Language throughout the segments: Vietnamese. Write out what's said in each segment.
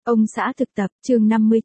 Ông xã thực tập, chương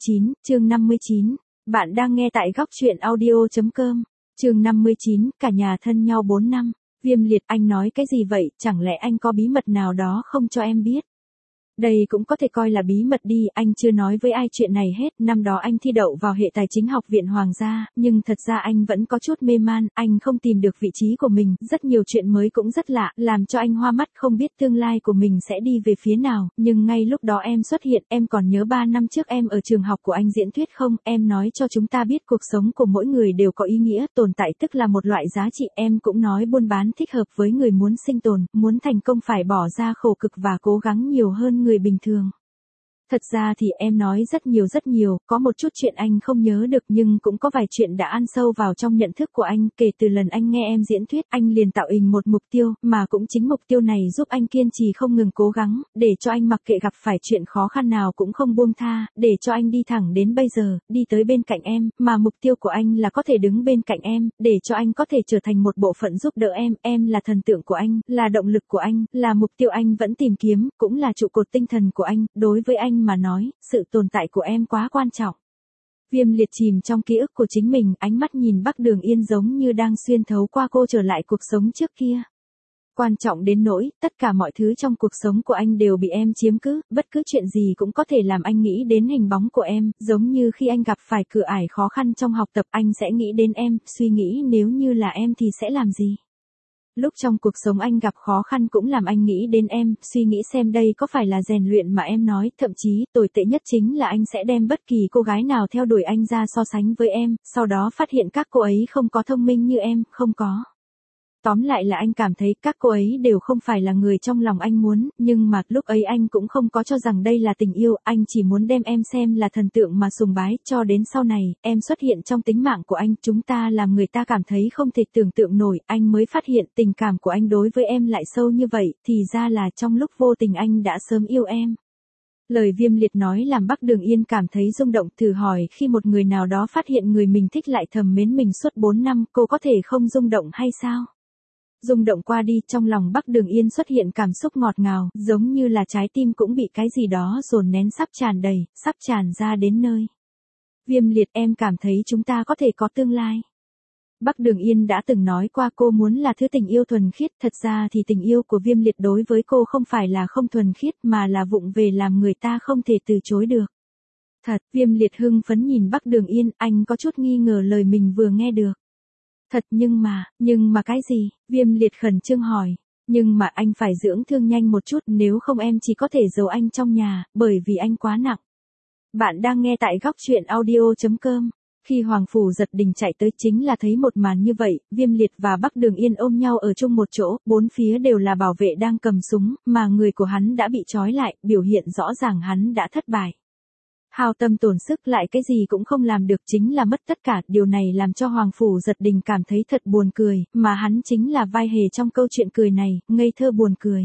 59. Bạn đang nghe tại góc truyện audio.com. Chương 59, cả nhà thân nhau 4 năm. Viêm liệt, anh nói cái gì vậy, chẳng lẽ anh có bí mật nào đó không cho em biết? Đây cũng có thể coi là bí mật đi, anh chưa nói với ai chuyện này hết. Năm đó anh thi đậu vào hệ tài chính học viện Hoàng gia, nhưng thật ra anh vẫn có chút mê man, anh không tìm được vị trí của mình, rất nhiều chuyện mới cũng rất lạ, làm cho anh hoa mắt không biết tương lai của mình sẽ đi về phía nào. Nhưng ngay lúc đó em xuất hiện, em còn nhớ 3 năm trước em ở trường học của anh diễn thuyết không? Em nói cho chúng ta biết cuộc sống của mỗi người đều có ý nghĩa, tồn tại tức là một loại giá trị. Em cũng nói buôn bán thích hợp với người muốn sinh tồn, muốn thành công phải bỏ ra khổ cực và cố gắng nhiều hơn người bình thường. Thật ra thì em nói rất nhiều, có một chút chuyện anh không nhớ được nhưng cũng có vài chuyện đã ăn sâu vào trong nhận thức của anh. Kể từ lần anh nghe em diễn thuyết, anh liền tạo hình một mục tiêu, mà cũng chính mục tiêu này giúp anh kiên trì không ngừng cố gắng, để cho anh mặc kệ gặp phải chuyện khó khăn nào cũng không buông tha, để cho anh đi thẳng đến bây giờ, đi tới bên cạnh em, mà mục tiêu của anh là có thể đứng bên cạnh em, để cho anh có thể trở thành một bộ phận giúp đỡ em là thần tượng của anh, là động lực của anh, là mục tiêu anh vẫn tìm kiếm, cũng là trụ cột tinh thần của anh. Đối với anh mà nói, sự tồn tại của em quá quan trọng. Viêm liệt chìm trong ký ức của chính mình, ánh mắt nhìn Bắc Đường Yên giống như đang xuyên thấu qua cô trở lại cuộc sống trước kia. Quan trọng đến nỗi, tất cả mọi thứ trong cuộc sống của anh đều bị em chiếm cứ, bất cứ chuyện gì cũng có thể làm anh nghĩ đến hình bóng của em, giống như khi anh gặp phải cửa ải khó khăn trong học tập, anh sẽ nghĩ đến em, suy nghĩ nếu như là em thì sẽ làm gì. Lúc trong cuộc sống anh gặp khó khăn cũng làm anh nghĩ đến em, suy nghĩ xem đây có phải là rèn luyện mà em nói, thậm chí, tồi tệ nhất chính là anh sẽ đem bất kỳ cô gái nào theo đuổi anh ra so sánh với em, sau đó phát hiện các cô ấy không có thông minh như em, không có. Tóm lại là anh cảm thấy các cô ấy đều không phải là người trong lòng anh muốn, nhưng mà lúc ấy anh cũng không có cho rằng đây là tình yêu, anh chỉ muốn đem em xem là thần tượng mà sùng bái, cho đến sau này, em xuất hiện trong tính mạng của anh, chúng ta làm người ta cảm thấy không thể tưởng tượng nổi, anh mới phát hiện tình cảm của anh đối với em lại sâu như vậy, thì ra là trong lúc vô tình anh đã sớm yêu em. Lời Viêm liệt nói làm Bắc Đường Yên cảm thấy rung động, thử hỏi khi một người nào đó phát hiện người mình thích lại thầm mến mình suốt 4 năm, cô có thể không rung động hay sao? Rung động qua đi, trong lòng Bắc Đường Yên xuất hiện cảm xúc ngọt ngào, giống như là trái tim cũng bị cái gì đó dồn nén sắp tràn đầy, sắp tràn ra đến nơi. Viêm liệt, em cảm thấy chúng ta có thể có tương lai. Bắc Đường Yên đã từng nói qua cô muốn là thứ tình yêu thuần khiết, thật ra thì tình yêu của Viêm liệt đối với cô không phải là không thuần khiết mà là vụng về làm người ta không thể từ chối được. Thật, Viêm liệt hưng phấn nhìn Bắc Đường Yên, anh có chút nghi ngờ lời mình vừa nghe được. Thật, nhưng mà cái gì? Viêm liệt khẩn trương hỏi. Nhưng mà anh phải dưỡng thương nhanh một chút, nếu không em chỉ có thể giấu anh trong nhà, bởi vì anh quá nặng. Bạn đang nghe tại góc truyện audio.com. Khi Hoàng Phủ Giật Đình chạy tới chính là thấy một màn như vậy, Viêm liệt và Bắc Đường Yên ôm nhau ở chung một chỗ, bốn phía đều là bảo vệ đang cầm súng, mà người của hắn đã bị trói lại, biểu hiện rõ ràng hắn đã thất bại. Hao tâm tổn sức lại cái gì cũng không làm được, chính là mất tất cả, điều này làm cho Hoàng Phủ Giật Đình cảm thấy thật buồn cười, mà hắn chính là vai hề trong câu chuyện cười này, ngây thơ buồn cười.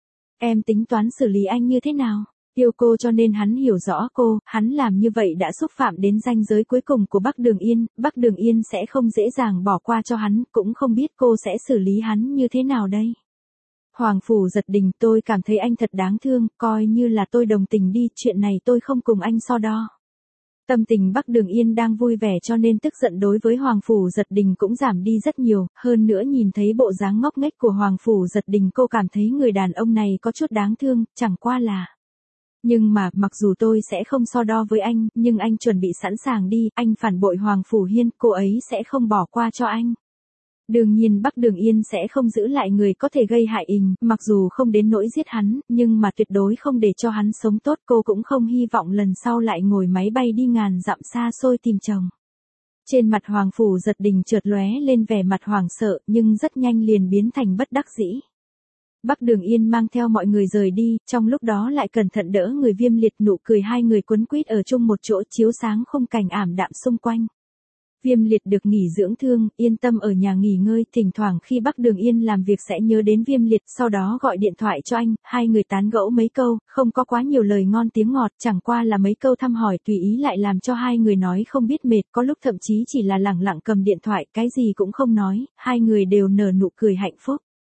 Em tính toán xử lý anh như thế nào? Yêu cô cho nên hắn hiểu rõ cô, hắn làm như vậy đã xúc phạm đến ranh giới cuối cùng của Bắc Đường Yên sẽ không dễ dàng bỏ qua cho hắn, cũng không biết cô sẽ xử lý hắn như thế nào đây. Hoàng Phủ Giật Đình, tôi cảm thấy anh thật đáng thương, coi như là tôi đồng tình đi, chuyện này tôi không cùng anh so đo. Tâm tình Bắc Đường Yên đang vui vẻ cho nên tức giận đối với Hoàng Phủ Giật Đình cũng giảm đi rất nhiều, hơn nữa nhìn thấy bộ dáng ngốc nghếch của Hoàng Phủ Giật Đình cô cảm thấy người đàn ông này có chút đáng thương, chẳng qua là. Nhưng mà, mặc dù tôi sẽ không so đo với anh, nhưng anh chuẩn bị sẵn sàng đi, anh phản bội Hoàng Phủ Hiên, cô ấy sẽ không bỏ qua cho anh. Đương nhiên Bắc Đường Yên sẽ không giữ lại người có thể gây hại mình, mặc dù không đến nỗi giết hắn, nhưng mà tuyệt đối không để cho hắn sống tốt, cô cũng không hy vọng lần sau lại ngồi máy bay đi ngàn dặm xa xôi tìm chồng. Trên mặt Hoàng Phủ Giật Đình chợt lóe lên vẻ mặt hoảng sợ, nhưng rất nhanh liền biến thành bất đắc dĩ. Bắc Đường Yên mang theo mọi người rời đi, trong lúc đó lại cẩn thận đỡ người Viêm liệt, nụ cười hai người quấn quýt ở chung một chỗ chiếu sáng khung cảnh ảm đạm xung quanh. Viêm liệt được nghỉ dưỡng thương, yên tâm ở nhà nghỉ ngơi, thỉnh thoảng khi Bắc Đường Yên làm việc sẽ nhớ đến Viêm liệt, sau đó gọi điện thoại cho anh, hai người tán gẫu mấy câu, không có quá nhiều lời ngon tiếng ngọt, chẳng qua là mấy câu thăm hỏi tùy ý lại làm cho hai người nói không biết mệt, có lúc thậm chí chỉ là lẳng lặng cầm điện thoại, cái gì cũng không nói, hai người đều nở nụ cười hạnh phúc.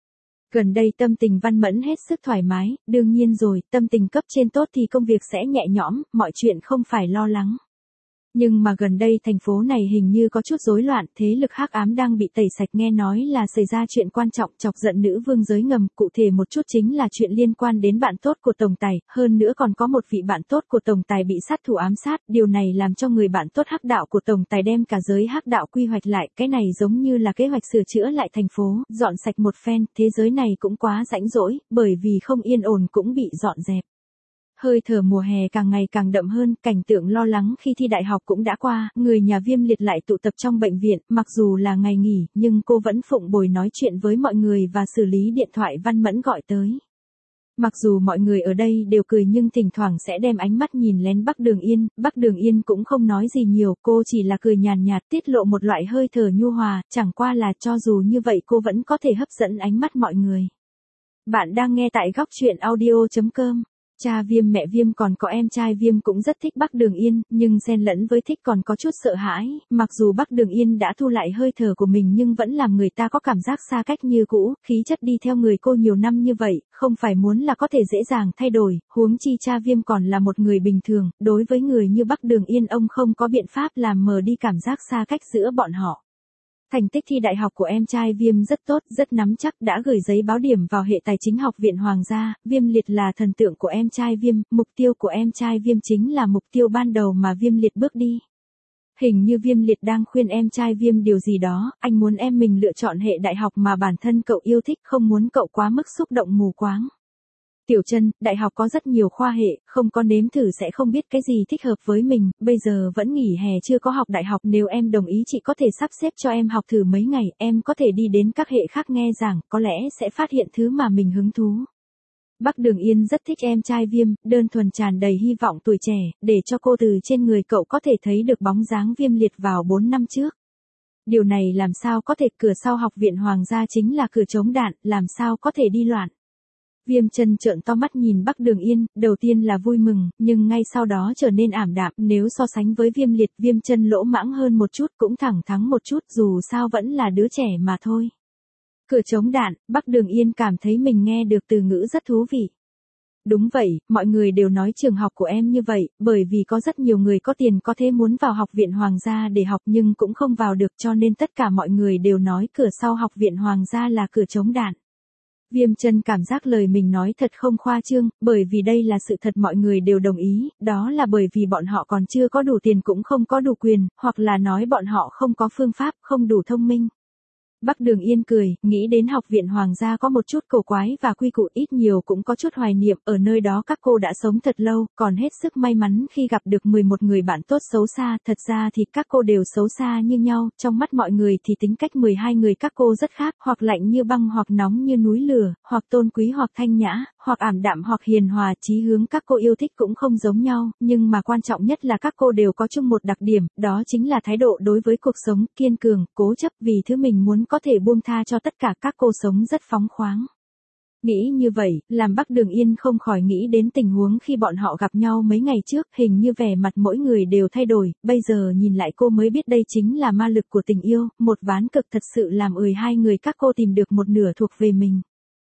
Gần đây tâm tình Văn Mẫn hết sức thoải mái, đương nhiên rồi, tâm tình cấp trên tốt thì công việc sẽ nhẹ nhõm, mọi chuyện không phải lo lắng. Nhưng mà gần đây thành phố này hình như có chút rối loạn, thế lực hắc ám đang bị tẩy sạch, nghe nói là xảy ra chuyện quan trọng chọc giận nữ vương giới ngầm, cụ thể một chút chính là chuyện liên quan đến bạn tốt của Tổng Tài, hơn nữa còn có một vị bạn tốt của Tổng Tài bị sát thủ ám sát, điều này làm cho người bạn tốt hắc đạo của Tổng Tài đem cả giới hắc đạo quy hoạch lại, cái này giống như là kế hoạch sửa chữa lại thành phố, dọn sạch một phen, thế giới này cũng quá rãnh rỗi, bởi vì không yên ổn cũng bị dọn dẹp. Hơi thở mùa hè càng ngày càng đậm hơn, cảnh tượng lo lắng khi thi đại học cũng đã qua, người nhà Viêm Liệt lại tụ tập trong bệnh viện, mặc dù là ngày nghỉ, nhưng cô vẫn phụng bồi nói chuyện với mọi người và xử lý điện thoại Văn Mẫn gọi tới. Mặc dù mọi người ở đây đều cười nhưng thỉnh thoảng sẽ đem ánh mắt nhìn lén Bắc Đường Yên cũng không nói gì nhiều, cô chỉ là cười nhàn nhạt tiết lộ một loại hơi thở nhu hòa, chẳng qua là cho dù như vậy cô vẫn có thể hấp dẫn ánh mắt mọi người. Bạn đang nghe tại góc truyện audio.com. Cha Viêm mẹ Viêm còn có em trai Viêm cũng rất thích Bắc Đường Yên, nhưng xen lẫn với thích còn có chút sợ hãi, mặc dù Bắc Đường Yên đã thu lại hơi thở của mình nhưng vẫn làm người ta có cảm giác xa cách như cũ, khí chất đi theo người cô nhiều năm như vậy, không phải muốn là có thể dễ dàng thay đổi, huống chi cha Viêm còn là một người bình thường, đối với người như Bắc Đường Yên ông không có biện pháp làm mờ đi cảm giác xa cách giữa bọn họ. Thành tích thi đại học của em trai Viêm rất tốt, rất nắm chắc, đã gửi giấy báo điểm vào hệ tài chính học viện Hoàng gia, Viêm Liệt là thần tượng của em trai Viêm, mục tiêu của em trai Viêm chính là mục tiêu ban đầu mà Viêm Liệt bước đi. Hình như Viêm Liệt đang khuyên em trai Viêm điều gì đó, anh muốn em mình lựa chọn hệ đại học mà bản thân cậu yêu thích, không muốn cậu quá mức xúc động mù quáng. Tiểu Trân, đại học có rất nhiều khoa hệ, không có nếm thử sẽ không biết cái gì thích hợp với mình, bây giờ vẫn nghỉ hè chưa có học đại học, nếu em đồng ý chị có thể sắp xếp cho em học thử mấy ngày, em có thể đi đến các hệ khác nghe giảng, có lẽ sẽ phát hiện thứ mà mình hứng thú. Bắc Đường Yên rất thích em trai Viêm, đơn thuần tràn đầy hy vọng tuổi trẻ, để cho cô từ trên người cậu có thể thấy được bóng dáng Viêm Liệt vào 4 năm trước. Điều này làm sao có thể, cửa sau học viện Hoàng gia chính là cửa chống đạn, làm sao có thể đi loạn. Viêm Chân trợn to mắt nhìn Bắc Đường Yên, đầu tiên là vui mừng, nhưng ngay sau đó trở nên ảm đạm, nếu so sánh với Viêm Liệt, Viêm Chân lỗ mãng hơn một chút, cũng thẳng thắn một chút, dù sao vẫn là đứa trẻ mà thôi. Cửa chống đạn, Bắc Đường Yên cảm thấy mình nghe được từ ngữ rất thú vị. Đúng vậy, mọi người đều nói trường học của em như vậy, bởi vì có rất nhiều người có tiền có thể muốn vào học viện Hoàng gia để học nhưng cũng không vào được, cho nên tất cả mọi người đều nói cửa sau học viện Hoàng gia là cửa chống đạn. Viêm Chân cảm giác lời mình nói thật không khoa trương, bởi vì đây là sự thật, mọi người đều đồng ý, đó là bởi vì bọn họ còn chưa có đủ tiền cũng không có đủ quyền, hoặc là nói bọn họ không có phương pháp, không đủ thông minh. Bắc Đường Yên cười, nghĩ đến học viện Hoàng gia có một chút cổ quái và quy củ, ít nhiều cũng có chút hoài niệm, ở nơi đó các cô đã sống thật lâu, còn hết sức may mắn khi gặp được 11 người bạn tốt xấu xa, thật ra thì các cô đều xấu xa như nhau, trong mắt mọi người thì tính cách 12 người các cô rất khác, hoặc lạnh như băng hoặc nóng như núi lửa, hoặc tôn quý hoặc thanh nhã, hoặc ảm đạm hoặc hiền hòa, chí hướng các cô yêu thích cũng không giống nhau, nhưng mà quan trọng nhất là các cô đều có chung một đặc điểm, đó chính là thái độ đối với cuộc sống, kiên cường, cố chấp vì thứ mình muốn có thể buông tha cho tất cả, các cô sống rất phóng khoáng. Nghĩ như vậy, làm Bắc Đường Yên không khỏi nghĩ đến tình huống khi bọn họ gặp nhau mấy ngày trước, hình như vẻ mặt mỗi người đều thay đổi, bây giờ nhìn lại cô mới biết đây chính là ma lực của tình yêu, một ván cực thật sự làm hai người các cô tìm được một nửa thuộc về mình.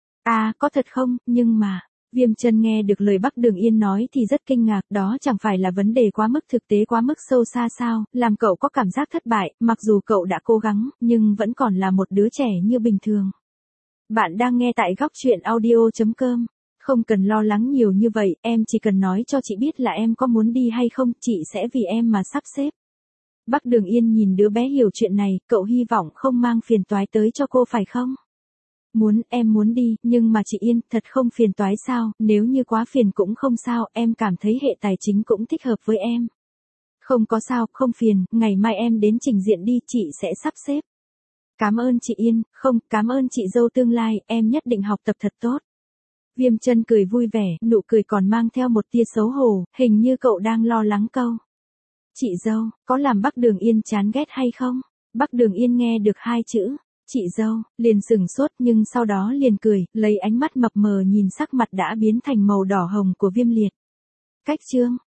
À, có thật không, nhưng mà... Viêm Chân nghe được lời Bắc Đường Yên nói thì rất kinh ngạc, đó chẳng phải là vấn đề quá mức thực tế quá mức sâu xa sao, làm cậu có cảm giác thất bại, mặc dù cậu đã cố gắng, nhưng vẫn còn là một đứa trẻ như bình thường. Bạn đang nghe tại góc truyện audio.com. Không cần lo lắng nhiều như vậy, em chỉ cần nói cho chị biết là em có muốn đi hay không, chị sẽ vì em mà sắp xếp. Bắc Đường Yên nhìn đứa bé hiểu chuyện này, cậu hy vọng không mang phiền toái tới cho cô phải không? Em muốn đi, nhưng mà chị Yên, thật không phiền toái sao, nếu như quá phiền cũng không sao, em cảm thấy hệ tài chính cũng thích hợp với em. Không có sao, không phiền, ngày mai em đến trình diện đi, chị sẽ sắp xếp. Cảm ơn chị Yên, không, cảm ơn chị dâu tương lai, em nhất định học tập thật tốt. Viêm Chân cười vui vẻ, nụ cười còn mang theo một tia xấu hổ, hình như cậu đang lo lắng câu. Chị dâu, có làm Bắc Đường Yên chán ghét hay không? Bắc Đường Yên nghe được hai chữ. Chị dâu, liền sửng sốt nhưng sau đó liền cười, lấy ánh mắt mập mờ nhìn sắc mặt đã biến thành màu đỏ hồng của Viêm Liệt. Cách chương.